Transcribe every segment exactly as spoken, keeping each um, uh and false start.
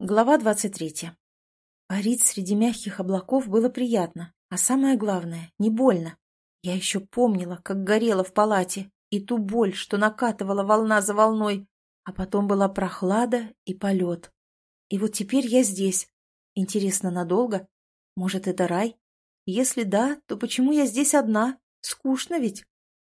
Глава двадцать третья. Парить среди мягких облаков было приятно, а самое главное — не больно. Я еще помнила, как горела в палате, и ту боль, что накатывала волна за волной, а потом была прохлада и полет. И вот теперь я здесь. Интересно, надолго? Может, это рай? Если да, то почему я здесь одна? Скучно ведь?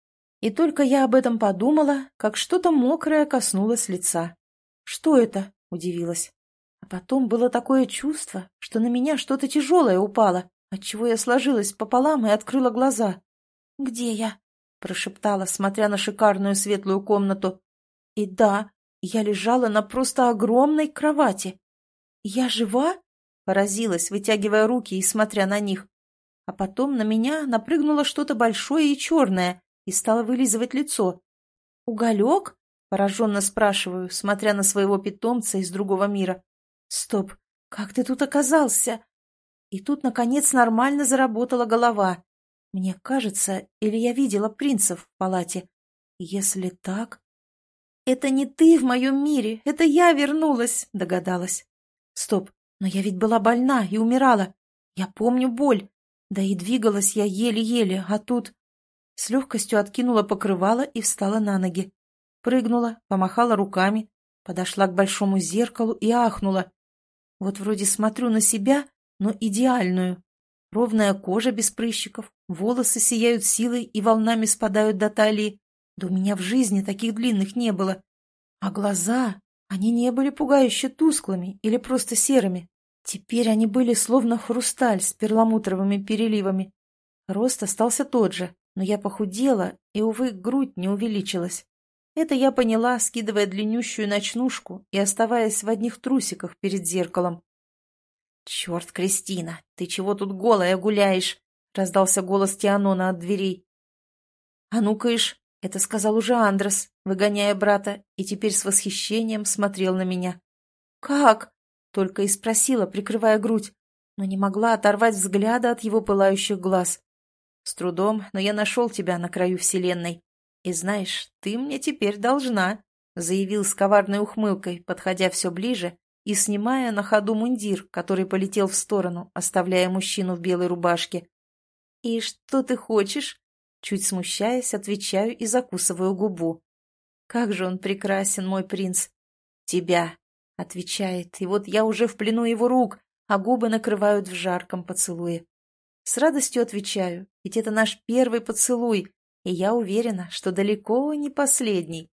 И только я об этом подумала, как что-то мокрое коснулось лица. «Что это?» — удивилась. А потом было такое чувство, что на меня что-то тяжелое упало, отчего я сложилась пополам и открыла глаза. «Где я?» — прошептала, смотря на шикарную светлую комнату. И да, я лежала на просто огромной кровати. «Я жива?» — поразилась, вытягивая руки и смотря на них. А потом на меня напрыгнуло что-то большое и черное и стало вылизывать лицо. «Уголек?» — пораженно спрашиваю, смотря на своего питомца из другого мира. «Стоп, как ты тут оказался?» И тут, наконец, нормально заработала голова. Мне кажется, или я видела принца в палате. Если так... «Это не ты в моем мире, это я вернулась», — догадалась. «Стоп, но я ведь была больна и умирала. Я помню боль. Да и двигалась я еле-еле, а тут...» С легкостью откинула покрывало и встала на ноги. Прыгнула, помахала руками, подошла к большому зеркалу и ахнула. Вот вроде смотрю на себя, но идеальную. Ровная кожа без прыщиков, волосы сияют силой и волнами спадают до талии. Да у меня в жизни таких длинных не было. А глаза, они не были пугающе тусклыми или просто серыми. Теперь они были словно хрусталь с перламутровыми переливами. Рост остался тот же, но я похудела, и, увы, грудь не увеличилась. Это я поняла, скидывая длиннющую ночнушку и оставаясь в одних трусиках перед зеркалом. «Черт, Кристина, ты чего тут голая гуляешь?» — раздался голос Тианона от дверей. «А ну-ка ишь!» — это сказал уже Андрес, выгоняя брата, и теперь с восхищением смотрел на меня. «Как?» — только и спросила, прикрывая грудь, но не могла оторвать взгляда от его пылающих глаз. «С трудом, но я нашел тебя на краю вселенной. И знаешь, ты мне теперь должна», — заявил с коварной ухмылкой, подходя все ближе и снимая на ходу мундир, который полетел в сторону, оставляя мужчину в белой рубашке. «И что ты хочешь?» Чуть смущаясь, отвечаю и закусываю губу. «Как же он прекрасен, мой принц!» «Тебя!» — отвечает, и вот я уже в плену его рук, а губы накрывают в жарком поцелуе. С радостью отвечаю, ведь это наш первый поцелуй, и я уверена, что далеко не последний.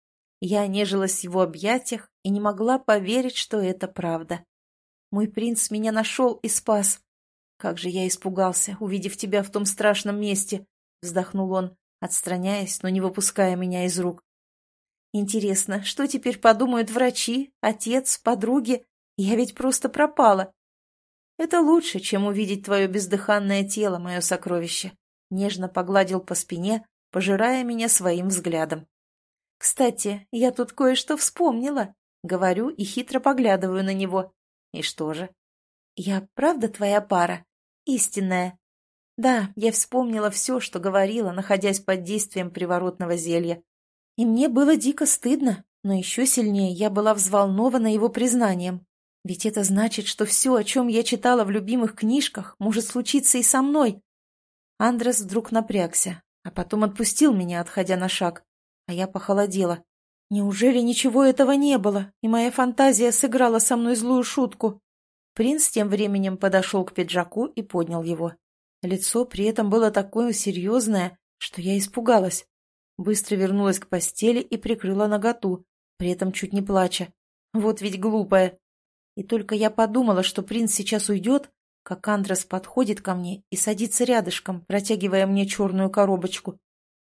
Я нежилась в его объятиях и не могла поверить, что это правда. Мой принц меня нашел и спас. Как же я испугался, увидев тебя в том страшном месте, вздохнул он, отстраняясь, но не выпуская меня из рук. Интересно, что теперь подумают врачи, отец, подруги? Я ведь просто пропала. Это лучше, чем увидеть твое бездыханное тело, мое сокровище. Нежно погладил по спине, пожирая меня своим взглядом. «Кстати, я тут кое-что вспомнила», — говорю и хитро поглядываю на него. «И что же?» «Я правда твоя пара? Истинная?» «Да, я вспомнила все, что говорила, находясь под действием приворотного зелья. И мне было дико стыдно, но еще сильнее я была взволнована его признанием. Ведь это значит, что все, о чем я читала в любимых книжках, может случиться и со мной». Андрес вдруг напрягся, а потом отпустил меня, отходя на шаг. А я похолодела. Неужели ничего этого не было, и моя фантазия сыграла со мной злую шутку? Принц тем временем подошел к пиджаку и поднял его. Лицо при этом было такое серьезное, что я испугалась. Быстро вернулась к постели и прикрыла наготу, при этом чуть не плача. Вот ведь глупая. И только я подумала, что принц сейчас уйдет, как Андрес подходит ко мне и садится рядышком, протягивая мне черную коробочку.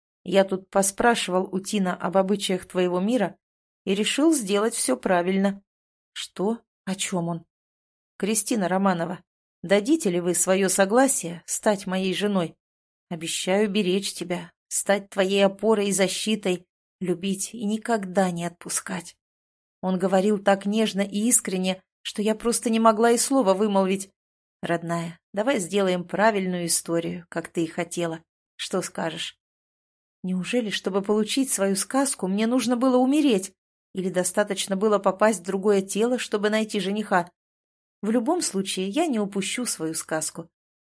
Я тут поспрашивал у Тина об обычаях твоего мира и решил сделать все правильно. Что? О чем он? Кристина Романова, дадите ли вы свое согласие стать моей женой? Обещаю беречь тебя, стать твоей опорой и защитой, любить и никогда не отпускать. Он говорил так нежно и искренне, что я просто не могла и слова вымолвить. Родная, давай сделаем правильную историю, как ты и хотела. Что скажешь? Неужели, чтобы получить свою сказку, мне нужно было умереть? Или достаточно было попасть в другое тело, чтобы найти жениха? В любом случае, я не упущу свою сказку.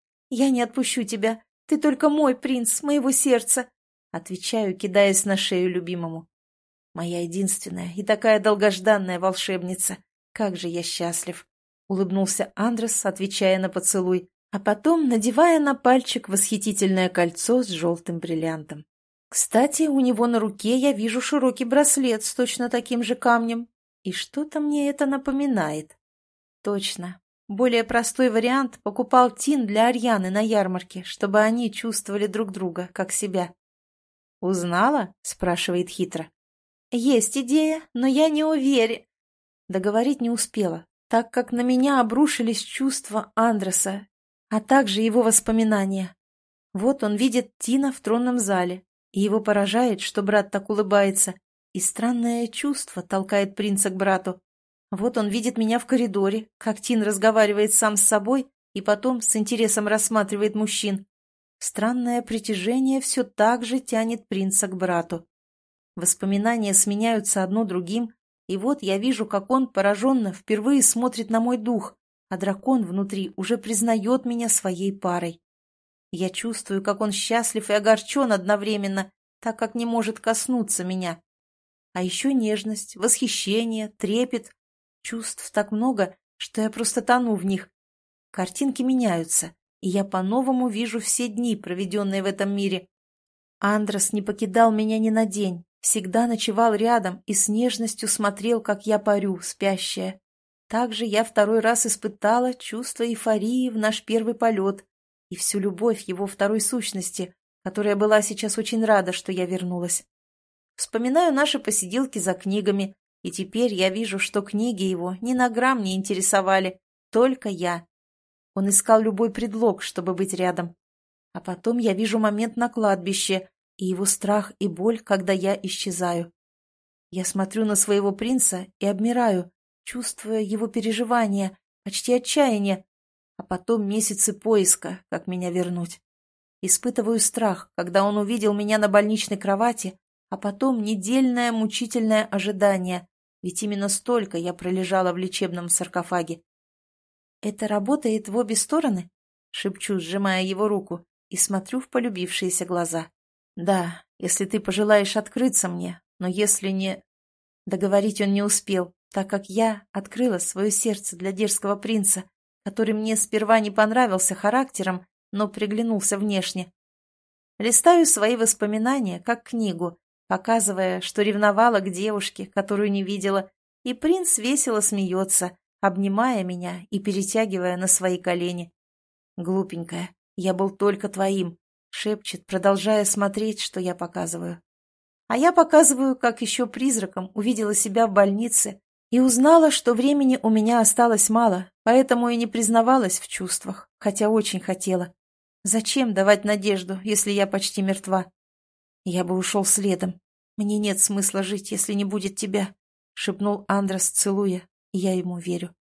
«Я не отпущу тебя. Ты только мой принц, моего сердца», — отвечаю, кидаясь на шею любимому. «Моя единственная и такая долгожданная волшебница. Как же я счастлив!» — улыбнулся Андрес, отвечая на поцелуй, а потом надевая на пальчик восхитительное кольцо с желтым бриллиантом. Кстати, у него на руке я вижу широкий браслет с точно таким же камнем. И что-то мне это напоминает. Точно. Более простой вариант покупал Тин для Арьяны на ярмарке, чтобы они чувствовали друг друга, как себя. «Узнала?» — спрашивает хитро. «Есть идея, но я не уверен». Договорить не успела, так как на меня обрушились чувства Андреса, а также его воспоминания. Вот он видит Тина в тронном зале, и его поражает, что брат так улыбается, и странное чувство толкает принца к брату. Вот он видит меня в коридоре, как Тин разговаривает сам с собой и потом с интересом рассматривает мужчин. Странное притяжение все так же тянет принца к брату. Воспоминания сменяются одно другим, и вот я вижу, как он пораженно впервые смотрит на мой дух, а дракон внутри уже признает меня своей парой. Я чувствую, как он счастлив и огорчен одновременно, так как не может коснуться меня. А еще нежность, восхищение, трепет. Чувств так много, что я просто тону в них. Картинки меняются, и я по-новому вижу все дни, проведенные в этом мире. Андрес не покидал меня ни на день, всегда ночевал рядом и с нежностью смотрел, как я парю, спящая. Также я второй раз испытала чувство эйфории в наш первый полет и всю любовь его второй сущности, которая была сейчас очень рада, что я вернулась. Вспоминаю наши посиделки за книгами, и теперь я вижу, что книги его ни на грамм не интересовали, только я. Он искал любой предлог, чтобы быть рядом. А потом я вижу момент на кладбище и его страх и боль, когда я исчезаю. Я смотрю на своего принца и обмираю, чувствуя его переживания, почти отчаяние, а потом месяцы поиска, как меня вернуть. Испытываю страх, когда он увидел меня на больничной кровати, а потом недельное мучительное ожидание, ведь именно столько я пролежала в лечебном саркофаге. «Это работает в обе стороны?» — шепчу, сжимая его руку, и смотрю в полюбившиеся глаза. «Да, если ты пожелаешь открыться мне, но если не...» Договорить он не успел, так как я открыла свое сердце для дерзкого принца, который мне сперва не понравился характером, но приглянулся внешне. Листаю свои воспоминания, как книгу, показывая, что ревновала к девушке, которую не видела, и принц весело смеется, обнимая меня и перетягивая на свои колени. «Глупенькая, я был только твоим», — шепчет, продолжая смотреть, что я показываю. А я показываю, как еще призраком увидела себя в больнице и узнала, что времени у меня осталось мало, поэтому и не признавалась в чувствах, хотя очень хотела. Зачем давать надежду, если я почти мертва? Я бы ушел следом. Мне нет смысла жить, если не будет тебя, — шепнул Андрес, целуя, и я ему верю.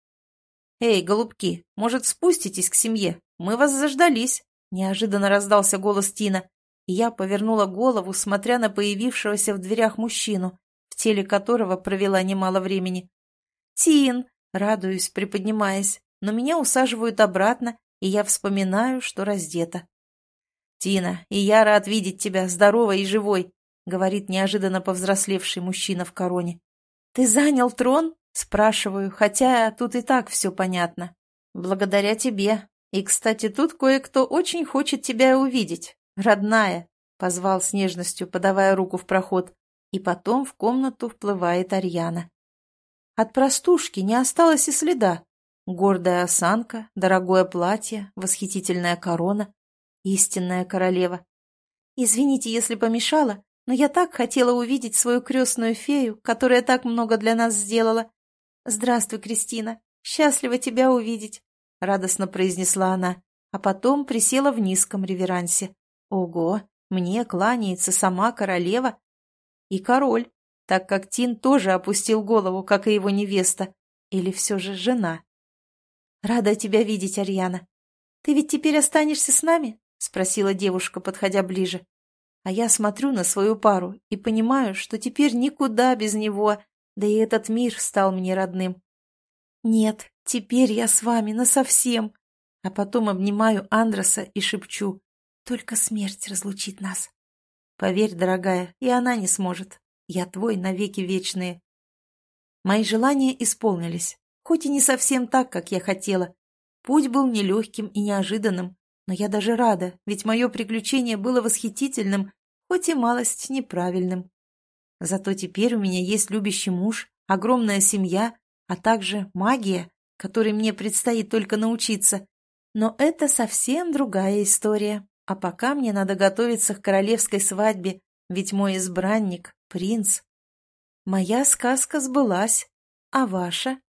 «Эй, голубки, может, спуститесь к семье? Мы вас заждались!» Неожиданно раздался голос Тина, и я повернула голову, смотря на появившегося в дверях мужчину, в теле которого провела немало времени. «Тин!» — радуюсь, приподнимаясь, но меня усаживают обратно, и я вспоминаю, что раздета. «Тина, и я рад видеть тебя здоровой и живой», — говорит неожиданно повзрослевший мужчина в короне. «Ты занял трон?» — спрашиваю, хотя тут и так все понятно. «Благодаря тебе. И, кстати, тут кое-кто очень хочет тебя увидеть. Родная», — позвал с нежностью, подавая руку в проход, и потом в комнату вплывает Арьяна. От простушки не осталось и следа. Гордая осанка, дорогое платье, восхитительная корона. Истинная королева. «Извините, если помешала, но я так хотела увидеть свою крестную фею, которая так много для нас сделала. Здравствуй, Кристина, счастлива тебя увидеть», — радостно произнесла она, а потом присела в низком реверансе. «Ого, мне кланяется сама королева и король, так как Тин тоже опустил голову, как и его невеста, или все же жена. Рада тебя видеть, Арьяна. Ты ведь теперь останешься с нами?» — спросила девушка, подходя ближе. А я смотрю на свою пару и понимаю, что теперь никуда без него, да и этот мир стал мне родным. Нет, теперь я с вами насовсем. А потом обнимаю Андроса и шепчу: только смерть разлучит нас. Поверь, дорогая, и она не сможет. Я твой навеки вечные. Мои желания исполнились, хоть и не совсем так, как я хотела. Путь был нелегким и неожиданным, но я даже рада, ведь мое приключение было восхитительным, хоть и малость неправильным. Зато теперь у меня есть любящий муж, огромная семья, а также магия, которой мне предстоит только научиться. Но это совсем другая история. А пока мне надо готовиться к королевской свадьбе, ведь мой избранник — принц. Моя сказка сбылась, а ваша?